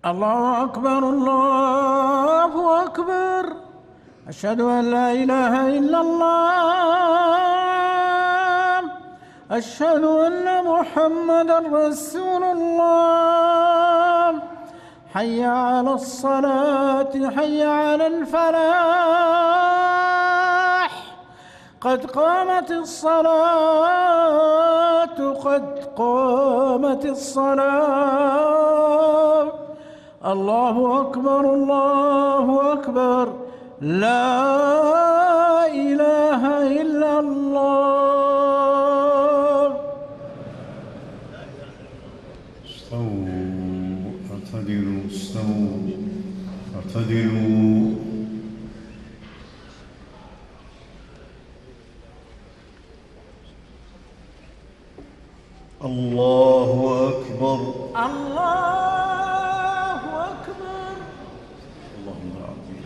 الله أكبر الله أكبر. أشهد أن لا إله إلا الله. أشهد أن محمدًا رسول الله. حي على الصلاة، حي على الفلاح. قد قامت الصلاة، قد قامت الصلاة. الله أكبر الله أكبر. لا إله إلا الله. استووا اعتدلوا، استووا اعتدلوا. الله أكبر الله أكبر. اللهم لا عظيم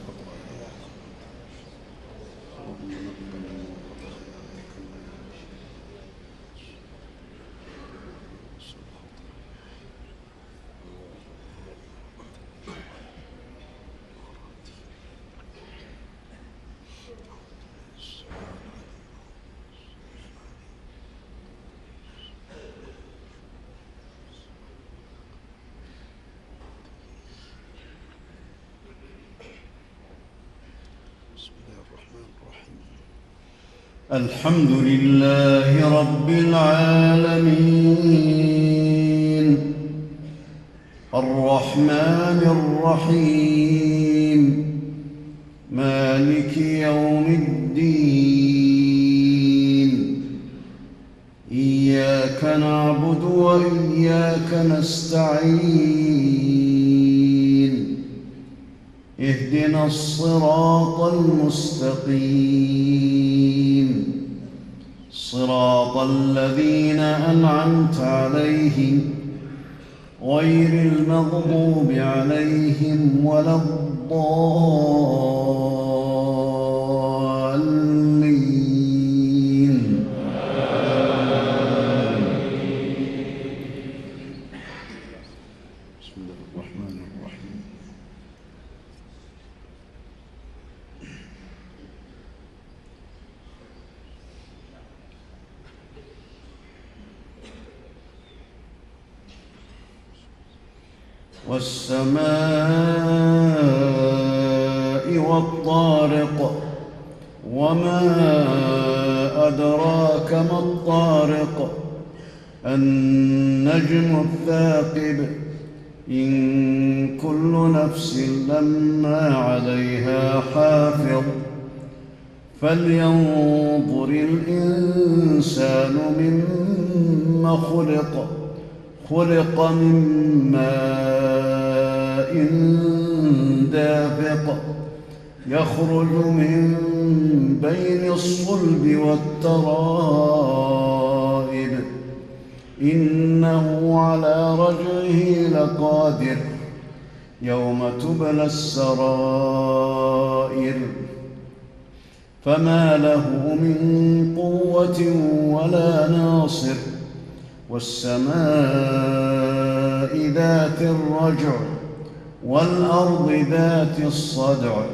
الحمد لله رب العالمين الرحمن الرحيم مالك يوم الدين إياك نعبد وإياك نستعين اهدنا الصراط المستقيم صراط الذين أنعمت عليهم غير المغضوب عليهم ولا الضالين. بسم الله الرحمن الرحيم. والسماء والطارق وما أدراك ما الطارق النجم الثاقب إن كل نفس لما عليها حافظ فلينظر الإنسان مما خلق من ماء دافق يخرج من بين الصلب والترائب إنه على رجعه لقادر يوم تبلى السرائر فما له من قوة ولا ناصر والسماء ذات الرجع والأرض ذات الصدع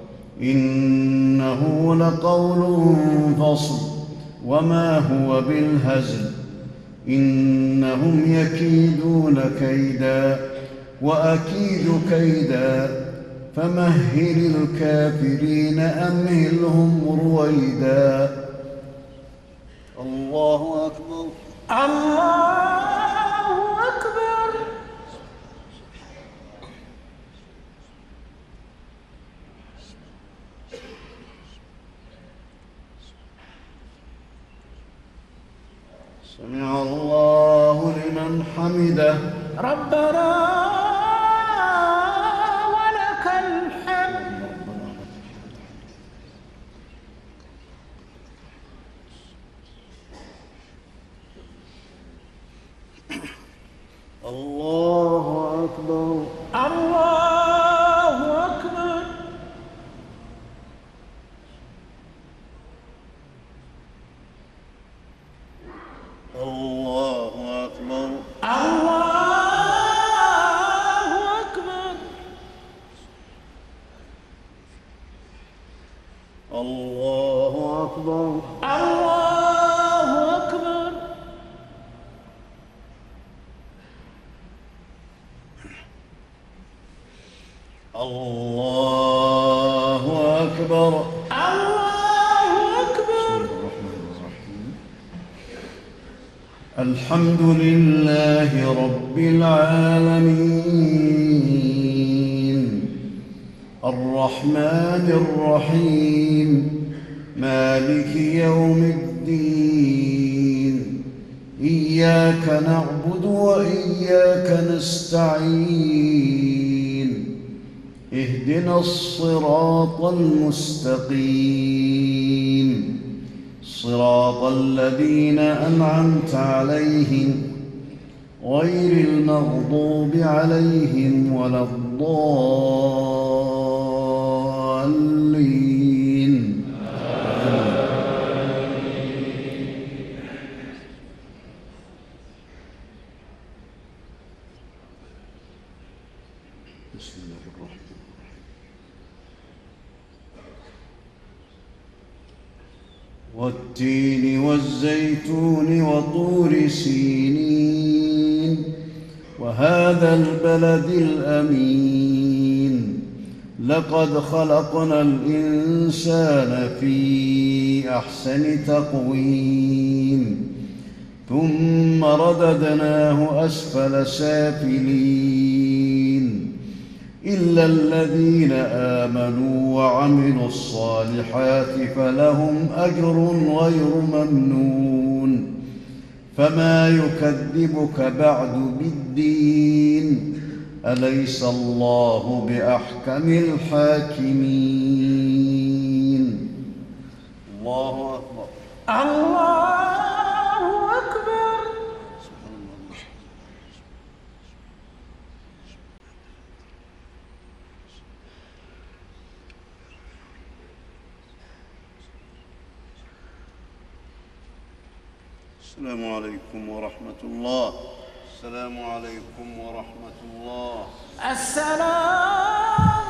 إنه لقول فصل وما هو بالهزل إنهم يكيدون كيدا وأكيد كيدا فمهل الكافرين أمهلهم رويدا. الله أكبر الله أكبر. سمع الله لمن حمده ربنا ولك الحمد. الله أكبر الله أكبر. الله أكبر الله الله أكبر. الله أكبر. الحمد لله رب العالمين الرحمن الرحيم مالك يوم الدين إياك نعبد وإياك نستعين اهدنا الصراط المستقيم صراط الذين أنعمت عليهم غير المغضوب عليهم ولا الضالين. بسم الله الرحمن الرحيم. والتين والزيتون وطور سينين وهذا البلد الأمين لقد خلقنا الإنسان في أحسن تقويم ثم رددناه أسفل سافلين إلا الذين آمنوا وعملوا الصالحات فلهم أجر غير ممنون فما يكذبك بعد بالدين أليس الله بأحكم الحاكمين. الله أكبر. الله أكبر. السلام عليكم ورحمة الله. السلام عليكم ورحمة الله. السلام